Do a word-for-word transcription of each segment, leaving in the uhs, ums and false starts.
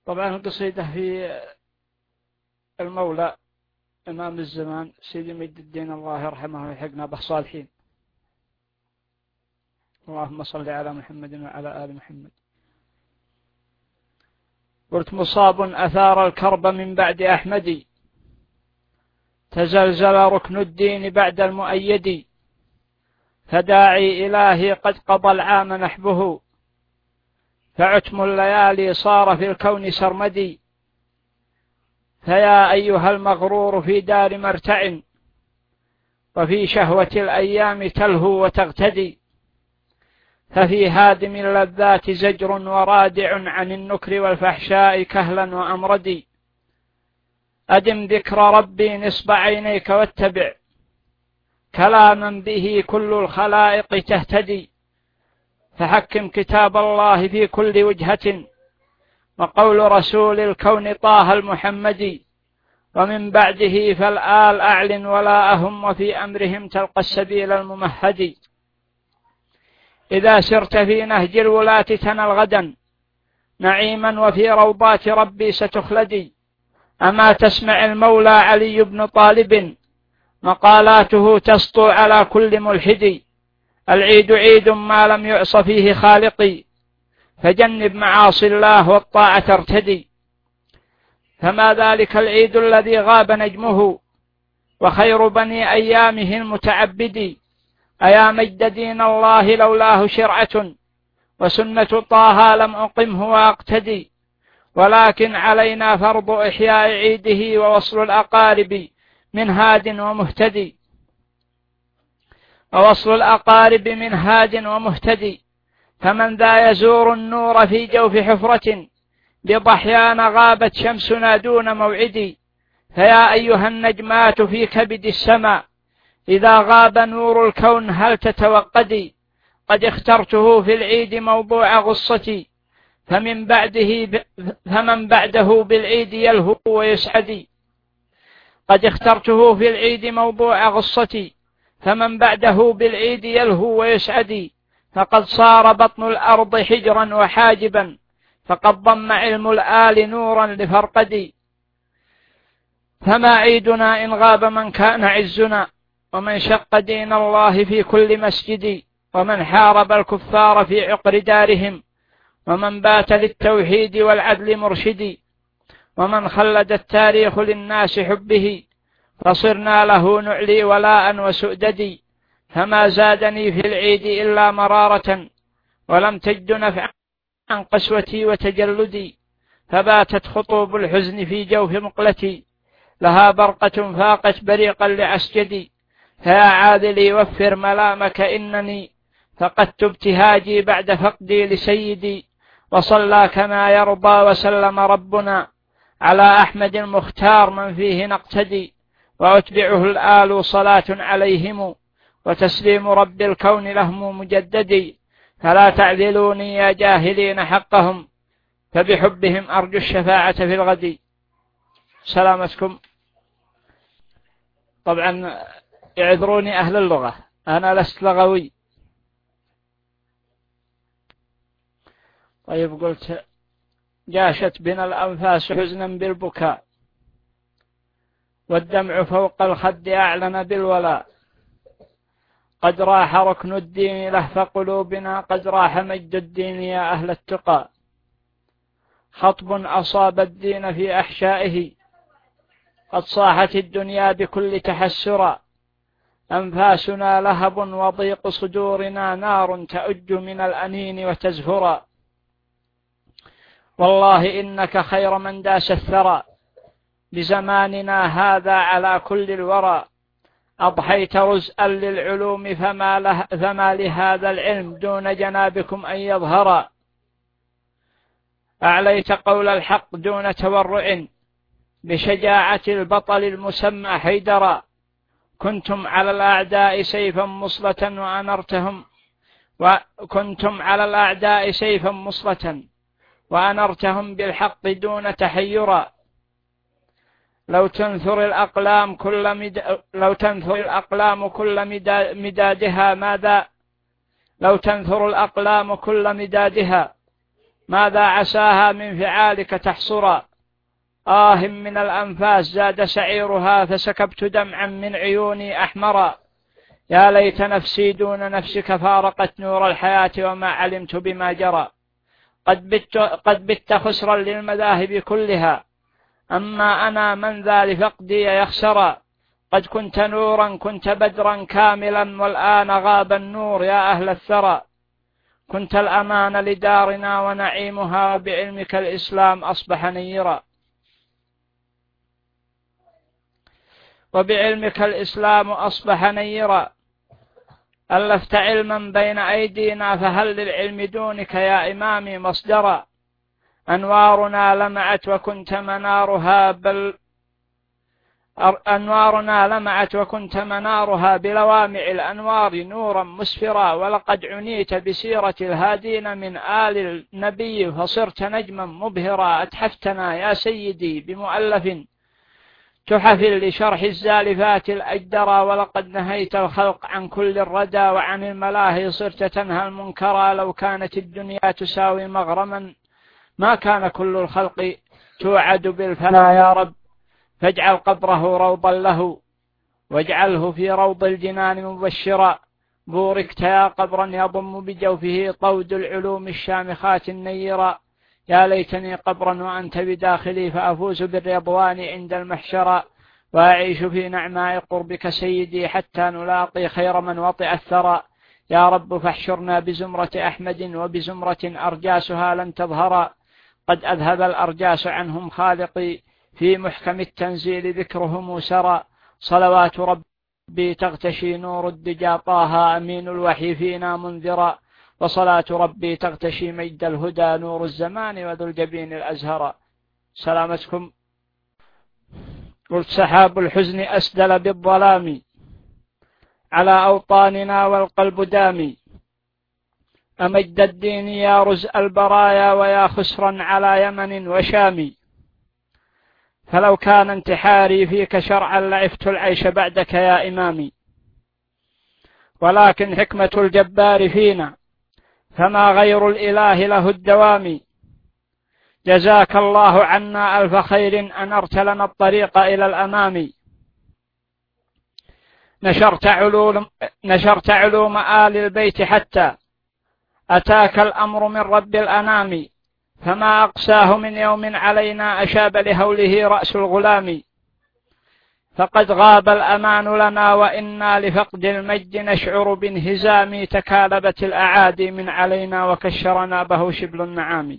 طبعا القصيدة في المولى إمام الزمان سيدي مجد الدين الله يرحمه ويحقنا به صالحين. اللهم صل على محمد وعلى آل محمد. قلت مصاب أثار الكرب من بعد أحمد، تزلزل ركن الدين بعد المؤيد، فداعي إلهي قد قضى العام نحبه، فعتم الليالي صار في الكون سرمدي. فيا أيها المغرور في دار مرتع، وفي شهوة الأيام تلهو وتغتدي، ففي هادم اللذات زجر ورادع عن النكر والفحشاء كهلا وأمردي. أدم ذكر ربي نصب عينيك واتبع كلاما به كل الخلائق تهتدي، فحكم كتاب الله في كل وجهة، وقول رسول الكون طه المحمدي. ومن بعده فالآل أعلن ولا أهم، وفي أمرهم تلقى السبيل الممهد. إذا سرت في نهج الولاة تنل غدا نعيما، وفي روضات ربي ستخلدي. أما تسمع المولى علي بن طالب، مقالاته تسطو على كل ملحد. العيد عيد ما لم يعص فيه خالقي، فجنب معاصي الله والطاعة ارتدي. فما ذلك العيد الذي غاب نجمه، وخير بني أيامه المتعبد. أيا مجد دين الله لولاه شرعة، وسنة طه لم أقمه وأقتدي. ولكن علينا فرض إحياء عيده، ووصل الأقارب من هاد ومهتدي. ووصل الأقارب من هاد ومهتدي. فمن ذا يزور النور في جوف حفرة، بضحيان غابت شمسنا دون موعدي. فيا أيها النجمات في كبد السماء، إذا غاب نور الكون هل تتوقدي. قد اخترته في العيد موضوع غصتي، فمن بعده ب... فمن بعده بالعيد يلهو ويسعدي. قد اخترته في العيد موضوع غصتي، فمن بعده بالعيد يلهو ويسعدي. فقد صار بطن الأرض حجرا وحاجبا، فقد ضم علم الآل نورا لفرقدي. فما عيدنا إن غاب من كان عزنا، ومن شق دين الله في كل مسجد. ومن حارب الكفار في عقر دارهم، ومن بات للتوحيد والعدل مرشدي. ومن خلد التاريخ للناس حبه، فصرنا له نعلي ولاء وسؤددي. فما زادني في العيد إلا مرارة، ولم تجد نفعا عن قسوتي وتجلدي. فباتت خطوب الحزن في جوف مقلتي، لها برقة فاقت بريقا لعسجدي. فيا عاذلي وفر ملامك إنني، فقدت ابتهاجي بعد فقدي لسيدي. وصلى كما يرضى وسلم ربنا على أحمد المختار من فيه نقتدي. وأتبعه الآل صلاة عليهم، وتسليم رب الكون لهم مجددي. فلا تعذلوني يا جاهلين حقهم، فبحبهم أرجو الشفاعة في الغد. سلامتكم. طبعا يعذروني أهل اللغة، أنا لست لغوي. طيب قلت جاشت بنا الأنفاس حزنا بالبكاء، والدمع فوق الخد أعلن بالولاء. قد راح ركن الدين لهف قلوبنا، قد راح مجد الدين يا أهل التقى. خطب أصاب الدين في أحشائه، قد صاحت الدنيا بكل تحسرا. أنفاسنا لهب وضيق صدورنا نار، تأج من الأنين وتزفرا. والله إنك خير من داس الثرى، بزماننا هذا على كل الورى. أضحيت رزءا للعلوم، فما, له فما لهذا العلم دون جنابكم أن يظهر. أعليت قول الحق دون تورع، بشجاعة البطل المسمى حيدرا. كنتم على الأعداء سيفا مصلة وأنرتهم، وكنتم على الأعداء سيفا مصلة وأنرتهم بالحق دون تحيرا. لو تنثر الأقلام كل مد... لو تنثر الأقلام كل مدا... مدادها ماذا لو تنثر الأقلام كل مدادها ماذا عساها من فعالك تحصرا. آه من الأنفاس زاد سعيرها فسكبت دمعا من عيوني أحمرا. يا ليت نفسي دون نفسك فارقت نور الحياة وما علمت بما جرى. قد بت, قد بت خسرا للمذاهب كلها، أما أنا من ذا لفقدي يخسرا. قد كنت نورا كنت بدرا كاملا والآن غاب النور يا أهل الثرى. كنت الأمان لدارنا ونعيمها بعلمك الإسلام أصبح نيرا. وبعلمك الإسلام أصبح نيرا. ألفت علما بين أيدينا فهل للعلم دونك يا إمامي مصدرا. أنوارنا لمعت وكنت منارها بل أنوارنا لمعت وكنت منارها بلوامع الأنوار نورا مسفرا. ولقد عنيت بسيرة الهادين من آل النبي فصرت نجما مبهرا. أتحفتنا يا سيدي بمؤلف تحف لشرح الزالفات الأجدرى. ولقد نهيت الخلق عن كل الردى وعن الملاهي صرت تنهى المنكرا. لو كانت الدنيا تساوي مغرما ما كان كل الخلق توعد بالفنا. يا رب فاجعل قبره روضا له واجعله في روض الجنان مبشرا. بوركت يا قبرا يضم بجوفه طود العلوم الشامخات النيرا. يا ليتني قبرا وأنت بداخلي فأفوز بالرضوان عند المحشر. وأعيش في نعماء قربك سيدي حتى نلاقي خير من وطئ الثرى. يا رب فاحشرنا بزمرة أحمد وبزمرة أرجاسها لن تظهر. قد أذهب الأرجاس عنهم خالقي في محكم التنزيل ذكرهم سرى. صلوات ربي تغتشي نور الدجى طه أمين الوحي فينا منذرا. وصلاة ربي تغتشي مجد الهدى نور الزمان وذو الجبين الأزهر. سلامتكم. قلت سحاب الحزن أسدل بالظلام على أوطاننا والقلب دامي. أمجد الدين يا رزء البرايا ويا خسرا على يمن وشام. فلو كان انتحاري فيك شرعا لعفت العيش بعدك يا إمامي. ولكن حكمة الجبار فينا فما غير الإله له الدوام. جزاك الله عنا ألف خير أنرت لنا الطريق إلى الأمام. نشرت علوم, نشرت علوم آل البيت حتى أتاك الأمر من رب الأنام. فما أقساه من يوم علينا أشاب لهوله رأس الغلام. فقد غاب الأمان لنا وإنا لفقد المجد نشعر بانهزام. تكالبت الأعادي من علينا وكشرنا به شبل النعام.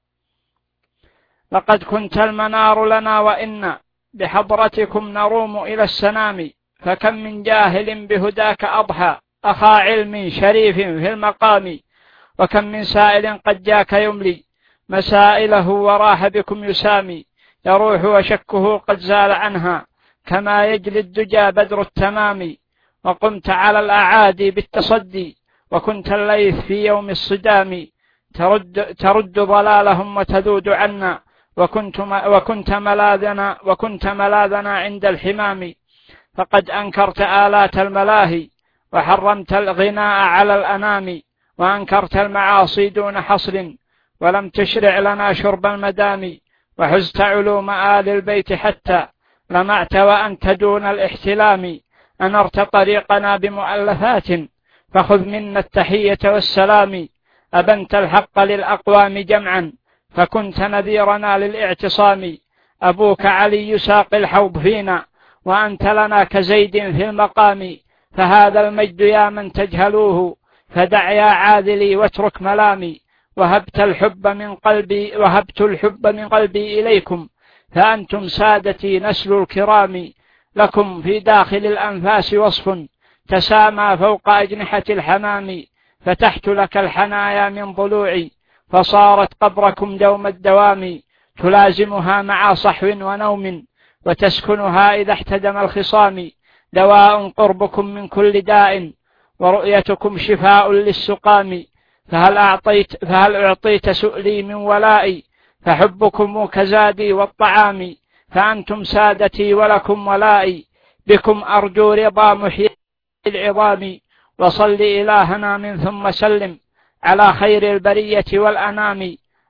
لقد كنت المنار لنا وإنا بحضرتكم نروم إلى السنام. فكم من جاهل بهداك أضحى أخا علم شريف في المقام. وكم من سائل قد جاك يملي مسائله وراح بكم يسامي. يروح وشكه قد زال عنها كما يجلي الدجى بدر التمام. وقمت على الأعادي بالتصدي وكنت الليث في يوم الصدام. ترد, ترد ضلالهم وتذود عنا وكنت, وكنت, ملاذنا وكنت ملاذنا عند الحمام. فقد أنكرت آلات الملاهي وحرمت الغناء على الأنام. وأنكرت المعاصي دون حصر ولم تشرع لنا شرب المدام. وحزت علوم آل البيت حتى لمعت وأنت دون الاحتلام. أنرت طريقنا بمؤلفات فخذ منا التحية والسلام. أبنت الحق للأقوام جمعا فكنت نذيرنا للاعتصام. أبوك علي يساق الحوض فينا وأنت لنا كزيد في المقام. فهذا المجد يا من تجهلوه فدع يا عاذلي واترك ملامي. وهبت الحب من قلبي وهبت الحب من قلبي إليكم فأنتم سادتي نسل الكرام. لكم في داخل الأنفاس وصف تسامى فوق أجنحة الحمام. فتحت لك الحنايا من ضلوعي فصارت قبركم دوم الدوام. تلازمها مع صحو ونوم وتسكنها إذا احتدم الخصام. دواء قربكم من كل داء ورؤيتكم شفاء للسقام. فهل أعطيت, فهل أعطيت سؤلي من ولائي فحبكم كزادي والطعام. فأنتم سادتي ولكم ولائي بكم أرجو رضا محيي العظام. وصل إلهنا من ثم سلم على خير البرية والأنام.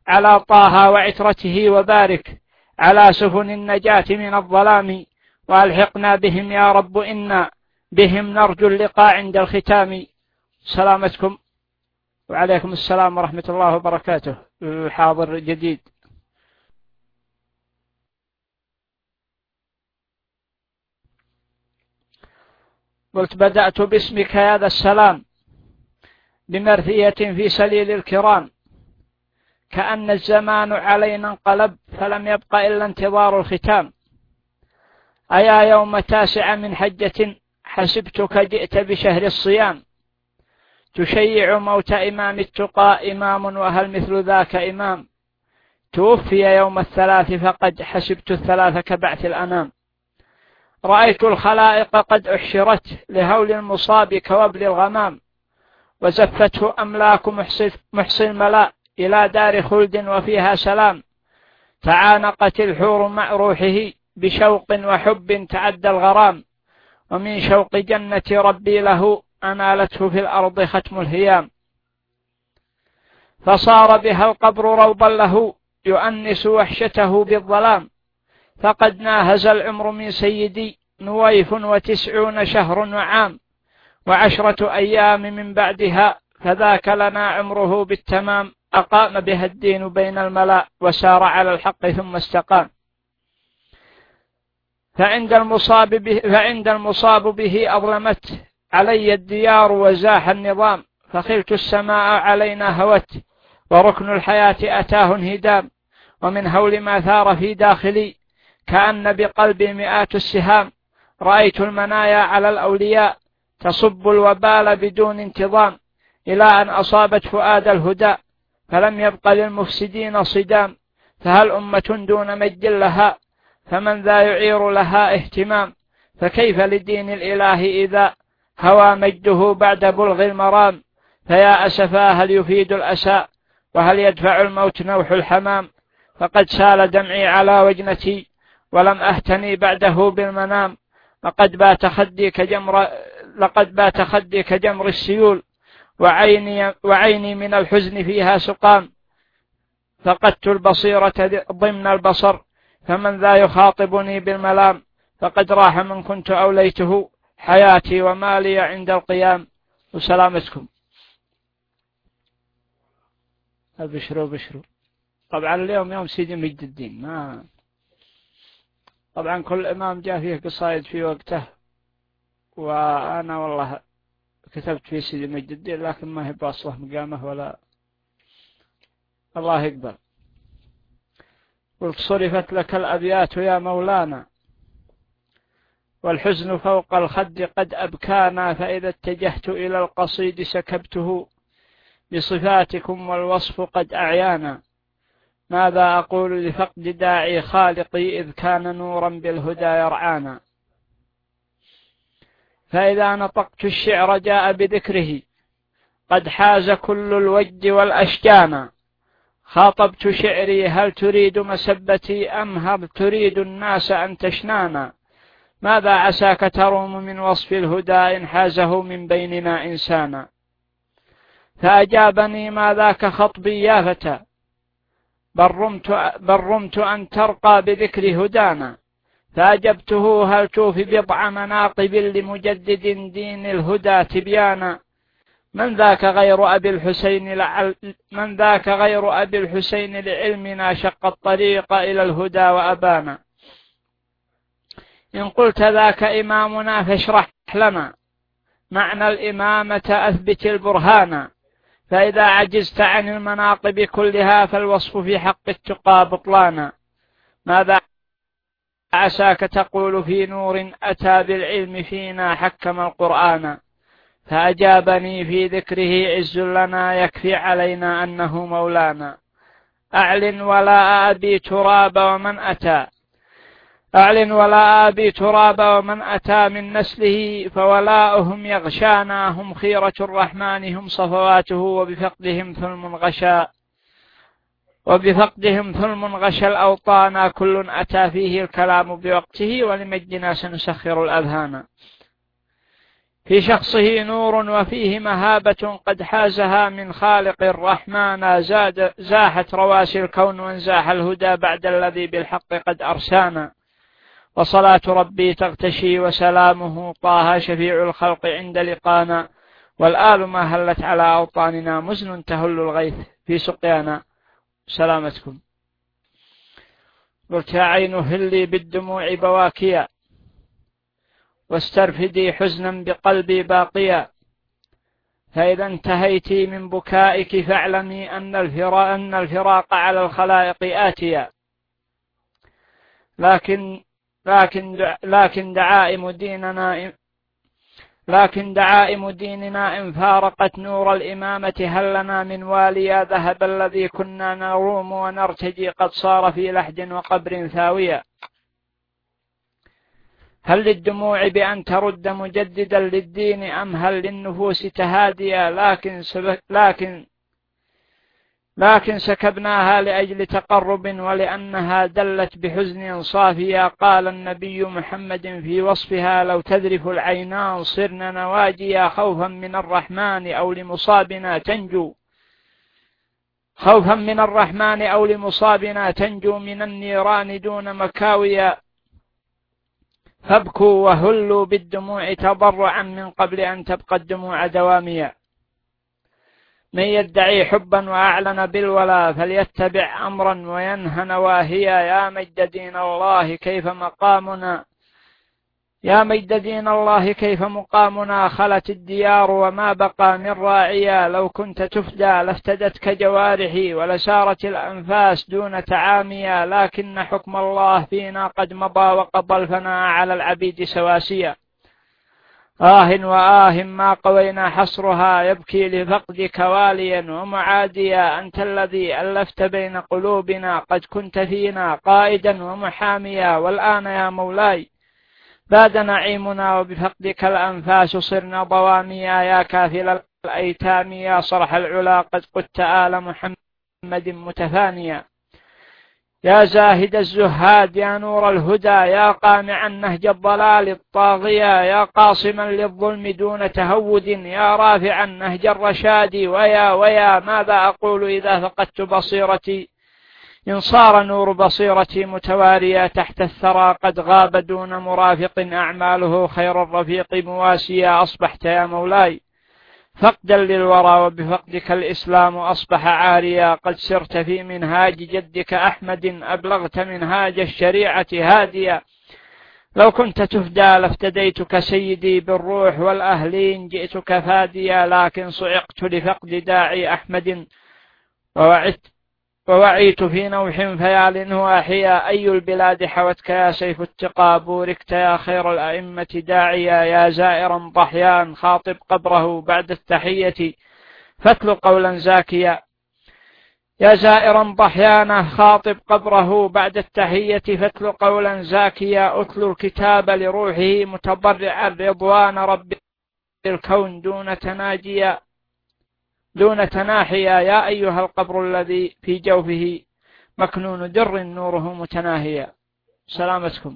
على طه وعترته وبارك على سفن النجاة من الظلام وألحقنا بهم يا رب إنا بهم نرجو اللقاء عند الختام. سلامتكم وعليكم السلام ورحمة الله وبركاته. الحاضر جديد. قلت بدأت باسمك يا ذا السلام بمرثية في سليل الكرام كأن الزمان علينا انقلب فلم يبق إلا انتظار الختام. أيا يوم تاسع من حجة حسبتك جئت بشهر الصيام تشيع موت إمام التقى إمام وهل مثل ذاك إمام توفي يوم الثلاث فقد حسبت الثلاث كبعث الأنام. رأيت الخلائق قد أحشرت لهول المصاب كوبل الغمام وزفته أملاك محصي الملاء إلى دار خلد وفيها سلام. تعانقت الحور مع روحه بشوق وحب تعدى الغرام ومن شوق جنة ربي له أنالته في الأرض ختم الهيام. فصار بها القبر روضا له يؤنس وحشته بالظلام فقد ناهز العمر من سيدي نويف وتسعون شهر وعام وعشرة أيام من بعدها فذاك لنا عمره بالتمام. أقام بها الدين بين الملاء وسار على الحق ثم استقام. فعند المصاب به, فعند المصاب به أظلمت علي الديار وزاح النظام فخلت السماء علينا هوت وركن الحياة أتاه انهدام ومن هول ما ثار في داخلي كأن بقلبي مئات السهام. رأيت المنايا على الأولياء تصب الوبال بدون انتظام إلى أن أصابت فؤاد الهدى فلم يبق للمفسدين صدام. فهل أمة دون مجد لها فمن ذا يعير لها اهتمام فكيف لدين الإله إذا هوى مجده بعد بلغ المرام. فيا أسفا هل يفيد الأسى وهل يدفع الموت نوح الحمام فقد سال دمعي على وجنتي ولم أهتني بعده بالمنام. لقد بات خدي كجمر لقد بات خدي كجمر السيول وعيني, وعيني من الحزن فيها سقام. فقدت البصيرة ضمن البصر فمن ذا يخاطبني بالملام فقد راح من كنت أوليته حياتي ومالي عند القيام. وسلامتكم. أبشروا بشروا. طبعا اليوم يوم سيدي مجد الدين ما طبعا كل إمام جاء فيه قصائد في وقته وأنا والله كتبت في سيدي مجد الدين لكن ما هي باصلة مقامه ولا الله يقبل. قلت صرفت لك الأبيات يا مولانا والحزن فوق الخد قد أبكانا فإذا اتجهت إلى القصيد سكبته بصفاتكم والوصف قد أعيانا. ماذا أقول لفقد داعي خالقي إذ كان نورا بالهدى يرعانا. فإذا نطقت الشعر جاء بذكره قد حاز كل الوجد والأشجان. خاطبت شعري هل تريد مسبتي أم هل تريد الناس أن تشنانا. ماذا عساك تروم من وصف الهدى إن حازه من بيننا إنسانا. فأجابني ما ذاك خطبي يا فتى بل رمت, بل رمت أن ترقى بذكر هدانا. فأجبته هل توفي بضع مناقب لمجدد دين الهدى تبيانا. من ذاك غير أبي الحسين لعل من ذاك غير أبي الحسين لعلمنا شق الطريق إلى الهدى وأبانا. إن قلت ذاك إمامنا فاشرح لنا معنى الإمامة أثبت البرهانا. فإذا عجزت عن المناقب كلها فالوصف في حق التقى بطلانا. ماذا عساك تقول في نور أتى بالعلم فينا حكم القرآن. فأجابني في ذكره عز لنا يكفي علينا أنه مولانا. أعلن ولا أبي تراب ومن أتى أعلن ولا أبي تراب ومن أتى من نسله فولاؤهم يغشانا. هم خيرة الرحمن هم صفواته وبفقدهم ثلم غشا وبفقدهم ثلم غشا الأوطان. كل أتى فيه الكلام بوقته ولمجدنا سنسخر الأذهان. في شخصه نور وفيه مهابة قد حازها من خالق الرحمن، زاد زاحت رواسي الكون وانزاح الهدى بعد الذي بالحق قد أرسانا. وصلاة ربي تغتشي وسلامه طه شفيع الخلق عند لقانا، والآل ما هلت على أوطاننا مزن تهل الغيث في سقيانا. سلامتكم. قلت يا عين هلي بالدموع بواكيا، واسترفدي حزنا بقلبي باقيا، فإذا انتهيت من بكائك فاعلمي أن الفراق, أن الفراق على الخلائق آتيا. لكن لكن لكن دعائم ديننا لكن دعائم ديننا إن فارقت نور الإمامة هل لنا من واليا، ذهب الذي كنا نروم ونرتجي قد صار في لحد وقبر ثاويا. هل للدموع بأن ترد مجددا للدين أم هل للنفوس تهاديا، لكن لكن لكن سكبناها لأجل تقرب ولأنها دلت بحزن صافيا. قال النبي محمد في وصفها لو تذرف العينان صرنا نواجيا، خوفا من الرحمن أو لمصابنا تنجو خوفا من الرحمن أو لمصابنا تنجو من النيران دون مكاويا. فابكوا وهلوا بالدموع تضرعا من قبل أن تبقى الدموع دواميا. من يدعي حبا وأعلن بالولا فليتبع أمرا وينهى نواهيا. يا مجد دين الله كيف مقامنا يا مجد دين الله كيف مقامنا، خلت الديار وما بقى من راعيا. لو كنت تفدى لافتدتك جوارحي ولسارت الأنفاس دون تعاميا، لكن حكم الله فينا قد مضى وقضى الفناء على العبيد سواسيا. آه وآه ما قوينا حصرها يبكي لفقدك واليا ومعاديا. أنت الذي ألفت بين قلوبنا قد كنت فينا قائدا ومحاميا، والآن يا مولاي باد نعيمنا وبفقدك الأنفاس صرنا ضواميا. يا كافل الأيتام يا صرح العلا قد قدت آل محمد متفانيا. يا زاهد الزهاد يا نور الهدى يا قامعا نهج الضلال الطاغية، يا قاصما للظلم دون تهود يا رافعا نهج الرشاد. ويا ويا ماذا أقول إذا فقدت بصيرتي، إن صار نور بصيرتي متواريا تحت الثرى قد غاب دون مرافق أعماله خير الرفيق مواسيا. أصبحت يا مولاي فقدا للورى وبفقدك الإسلام أصبح عاريا. قد سرت في منهاج جدك أحمد أبلغت منهاج الشريعة هاديا. لو كنت تفدى لافتديتك سيدي بالروح والأهلين جئتك فاديا، لكن صعقت لفقد داعي أحمد ووعدت ووعيت في نوح فيال واحيا. أي البلاد حوتك يا سيف التقى بوركت يا خير الأئمة داعيا. يا زائرا ضحيان خاطب قبره بعد التحية فاتل قولا زاكيا. يا زائرا ضحيان خاطب قبره بعد التحية فاتل قولا زاكيا. أتل الكتاب لروحه متضرعا رضوان رب الكون دون تناجيا دون تناحيا. يا أيها القبر الذي في جوفه مكنون در نوره متناهيا. سلامتكم.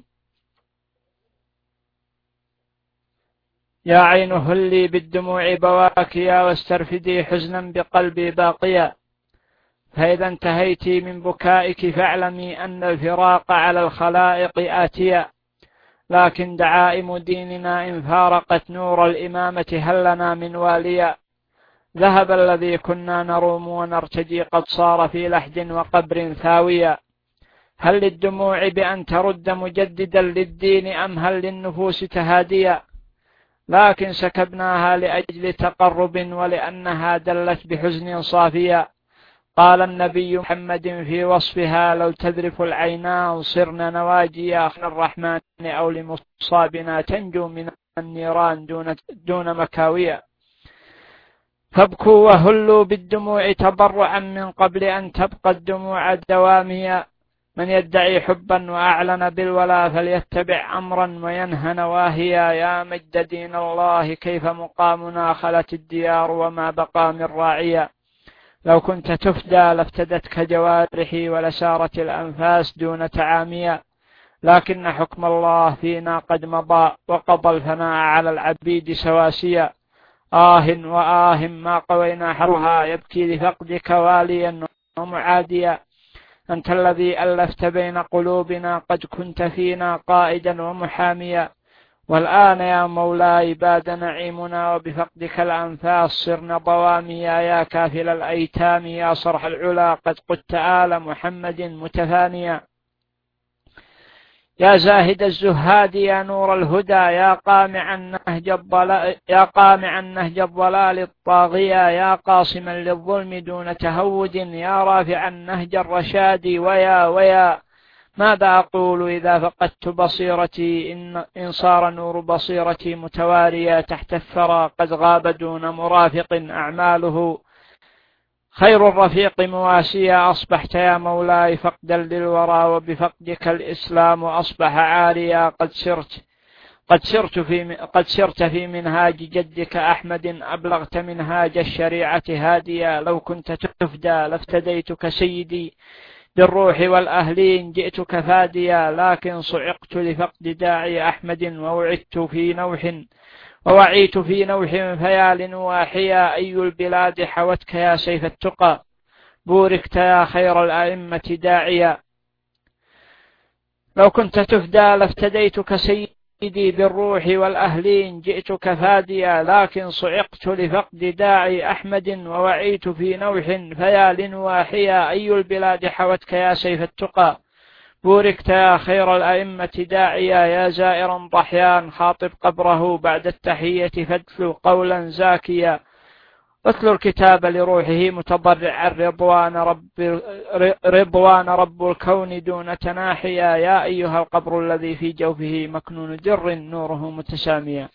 يا عين هلي بالدموع بواكيا، واسترفدي حزنا بقلبي باقيا، فإذا انتهيت من بكائك فاعلمي أن الفراق على الخلائق آتيا. لكن دعائم ديننا إن فارقت نور الإمامة هل لنا من واليا. ذهب الذي كنا نروم ونرتجي قد صار في لحد وقبر ثاويا. هل للدموع بأن ترد مجددا للدين أم هل للنفوس تهاديا، لكن سكبناها لأجل تقرب ولأنها دلت بحزن صافيا. قال النبي محمد في وصفها لو تذرف العينان صرنا نواجيا الرحمن أو لمصابنا تنجو من النيران دون, دون مكاويا. فابكوا وهلوا بالدموع تضرعا من قبل أن تبقى الدموع دواميا. من يدعي حبا وأعلن بالولا فليتبع أمرا وينهى نواهيا. يا مجد دين الله كيف مقامنا خلت الديار وما بقى من راعيا. لو كنت تفدى لافتدتك جوارحي ولسارت الأنفاس دون تعاميا. لكن حكم الله فينا قد مضى، وقضى الفناء على العبيد سواسيا. آه وآه ما قوينا حرها، يبكي لفقدك واليا ومعاديا. أنت الذي ألفت بين قلوبنا، قد كنت فينا قائدا ومحاميا. والآن يا مولاي باد نعيمنا، وبفقدك الأنفاس صرنا ضواميا. يا كافل الأيتام يا صرح العلا، قد قدت آل محمد متفانيا. يا زاهد الزهاد يا نور الهدى، يا قامع النهج الضلال يا قامع النهج الضلال الطاغية. يا قاصما للظلم دون تهود، يا رافع النهج الرشاد. ويا ويا ماذا أقول إذا فقدت بصيرتي، إن, إن صار نور بصيرتي متواريا تحت الثرى، قد غاب دون مرافق أعماله خير الرفيق مواسيا. أصبحت يا مولاي فقدا للورى، وبفقدك الإسلام أصبح عاريا. قد سرت قد سرت في قد سرت في منهاج جدك أحمد، أبلغت منهاج الشريعة هاديا. لو كنت تفدى لافتديتك سيدي، بالروح والأهلين جئتك فاديا. لكن صعقت لفقد داعي أحمد، ووعدت في نوح ووعيت في نوح فيا لنواحيا. أي البلاد حوتك يا سيف التقى، بوركت يا خير الأئمة داعيا. لو كنت تفدى لافتديتك سيدي، بالروح والأهلين جئتك فاديا. لكن صعقت لفقد داعي أحمد، ووعيت في نوح فيا لنواحيا. أي البلاد حوتك يا سيف التقى، بوركت يا خير الأئمة داعيا. يا زائرا ضحيان خاطب قبره، بعد التحية فاتلو قولا زاكيا. اتلو الكتاب لروحه متضرعا، رضوان رب, رضوان رب الكون دون تناحيا. يا أيها القبر الذي في جوفه مكنون در، نوره متساميا.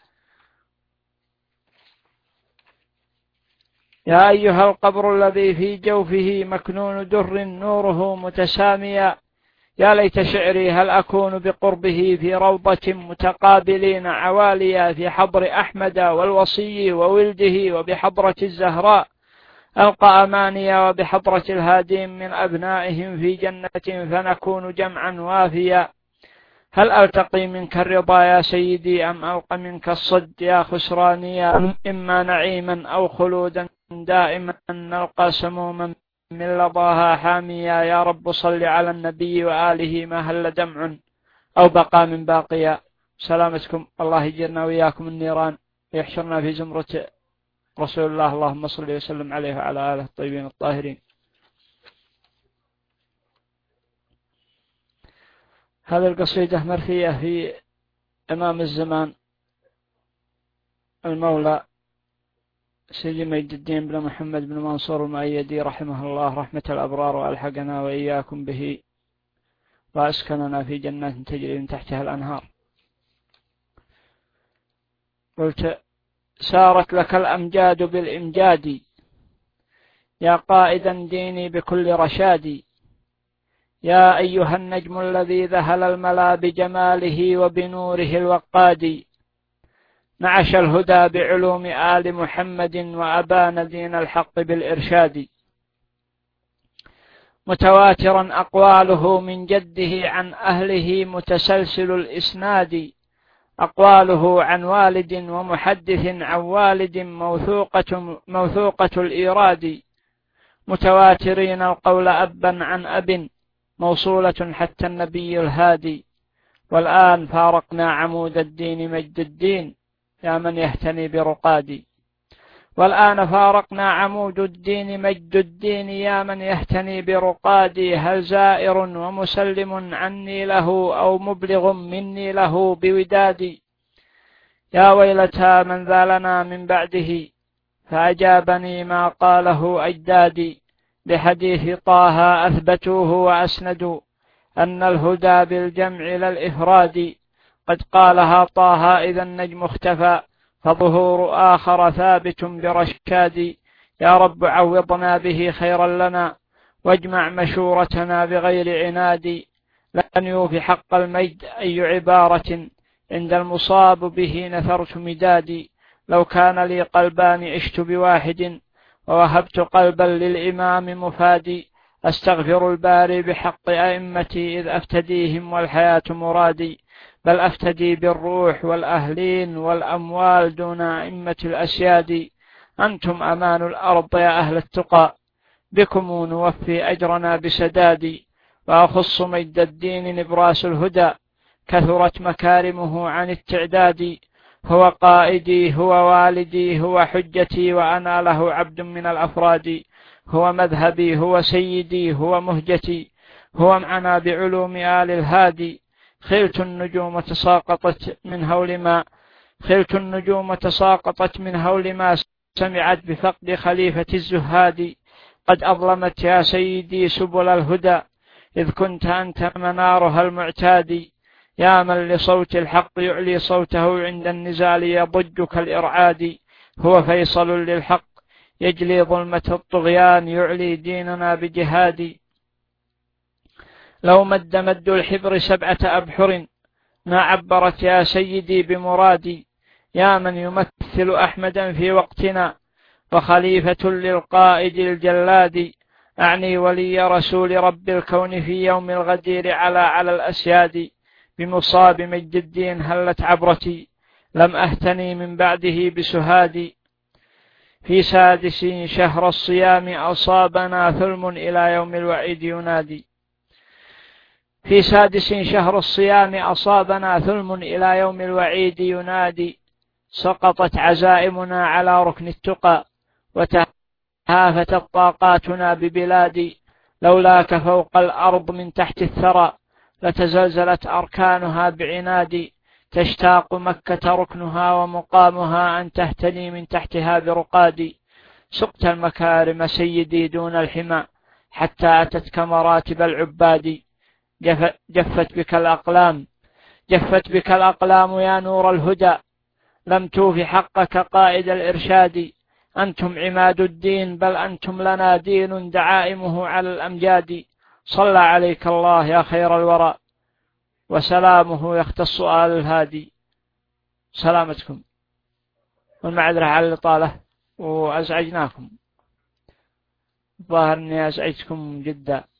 يا أيها القبر الذي في جوفه مكنون در، نوره متساميا. يا ليت شعري هل أكون بقربه في روضة متقابلين عواليا، في حضر أحمد والوصي وولده، وبحضرة الزهراء ألقى أمانيا، وبحضرة الهادين من أبنائهم في جنة، فنكون جمعا وافيا. هل ألتقي منك الرضا يا سيدي، أم ألقى منك الصد يا خسرانيا؟ إما نعيما أو خلودا دائما، نلقى سموما من لظاها حاميا. يا رب صل على النبي وآله، ما هل دمع أو بقى من باقيا. سلامتكم، الله يجرنا وإياكم النيران، ويحشرنا في زمرة رسول الله. اللهم صل وسلم عليه وعلى آله الطيبين الطاهرين. هذه القصيدة مرثية في إمام الزمان المولى سيدي مجد الدين بن محمد بن منصور المؤيدي رحمه الله رحمة الأبرار، وألحقنا وإياكم به، وأسكننا في جنات تجري من تحتها الأنهار. قلت: سارت لك الأمجاد بالإمجاد، يا قائدا ديني بكل رشاد. يا أيها النجم الذي ذهل الملا بجماله وبنوره الوقاد. نعش الهدى بعلوم آل محمد، وأبان دين الحق بالإرشاد. متواترا أقواله من جده عن أهله، متسلسل الإسناد. أقواله عن والد ومحدث عن والد، موثوقة, موثوقة الإيراد. متواترين القول أبا عن أب، موصولة حتى النبي الهادي. والآن فارقنا عمود الدين مجد الدين، يا من يهتني برقادي. والآن فارقنا عمود الدين مجد الدين، يا من يهتني برقادي. هل زائر ومسلم عني له، أو مبلغ مني له بودادي. يا ويلتى من ذا لنا من بعده، فأجابني ما قاله أجدادي. لحديث طه أثبتوه وأسندوا، أن الهدى بالجمع لا الإفراد. قد قالها طه إذا النجم اختفى، فظهور آخر ثابت برشاد. يا رب عوضنا به خيرا لنا، واجمع مشورتنا بغير عناد. لن يوفي حق المجد أي عبارة، عند المصاب به نثرت مدادي. لو كان لي قلبان عشت بواحد، ووهبت قلبا للإمام مفادي. أستغفر الباري بحق أئمتي إذ أفتديهم والحياة مرادي، بل أفتدي بالروح والأهلين والأموال دون أئمة الأسياد. أنتم أمان الأرض يا أهل التقى، بكم نوفي أجرنا بسداد. وأخص مجد الدين نبراس الهدى، كثرت مكارمه عن التعداد. هو قائدي هو والدي هو حجتي، وأنا له عبد من الأفراد. هو مذهبي هو سيدي هو مهجتي، هو معنا بعلوم آل الهادي. خلت النجوم تساقطت من هول ما خلت النجوم تساقطت من هول ما سمعت بفقد خليفة الزهاد. قد أظلمت يا سيدي سبل الهدى، إذ كنت أنت منارها المعتاد. يا من لصوت الحق يعلي صوته عند النزال يضج كالإرعاد. هو فيصل للحق يجلي ظلمة الطغيان، يعلي ديننا بجهاد. لو مد مد الحبر سبعة أبحر، ما عبرت يا سيدي بمرادي. يا من يمثل أحمدا في وقتنا، وخليفة للقائد الجلاد. أعني ولي رسول رب الكون في يوم الغدير على على الأسياد. بمصاب مجد الدين هلت عبرتي، لم أهتني من بعده بسهادي. في سادس شهر الصيام أصابنا ثلم إلى يوم الوعيد ينادي. في سادس شهر الصيام أصابنا ثلم إلى يوم الوعيد ينادي. سقطت عزائمنا على ركن التقى، وتهافتت طاقاتنا ببلادي. لولاك فوق الأرض من تحت الثرى، لتزلزلت أركانها بعنادي. تشتاق مكة ركنها ومقامها، أن تهتني من تحتها برقادي. سقت المكارم سيدي دون الحمى، حتى أتتك مراتب العباد. جفت بك الأقلام جفت بك الأقلام يا نور الهدى، لم توف حقك قائد الإرشاد. أنتم عماد الدين، بل أنتم لنا دين دعائمه على الأمجاد. صلى عليك الله يا خير الورى، وسلامه يختص آل الهادي. سلامتكم، والمعذرة على الإطالة، وأزعجناكم، ظاهر أني أزعجتكم جدا.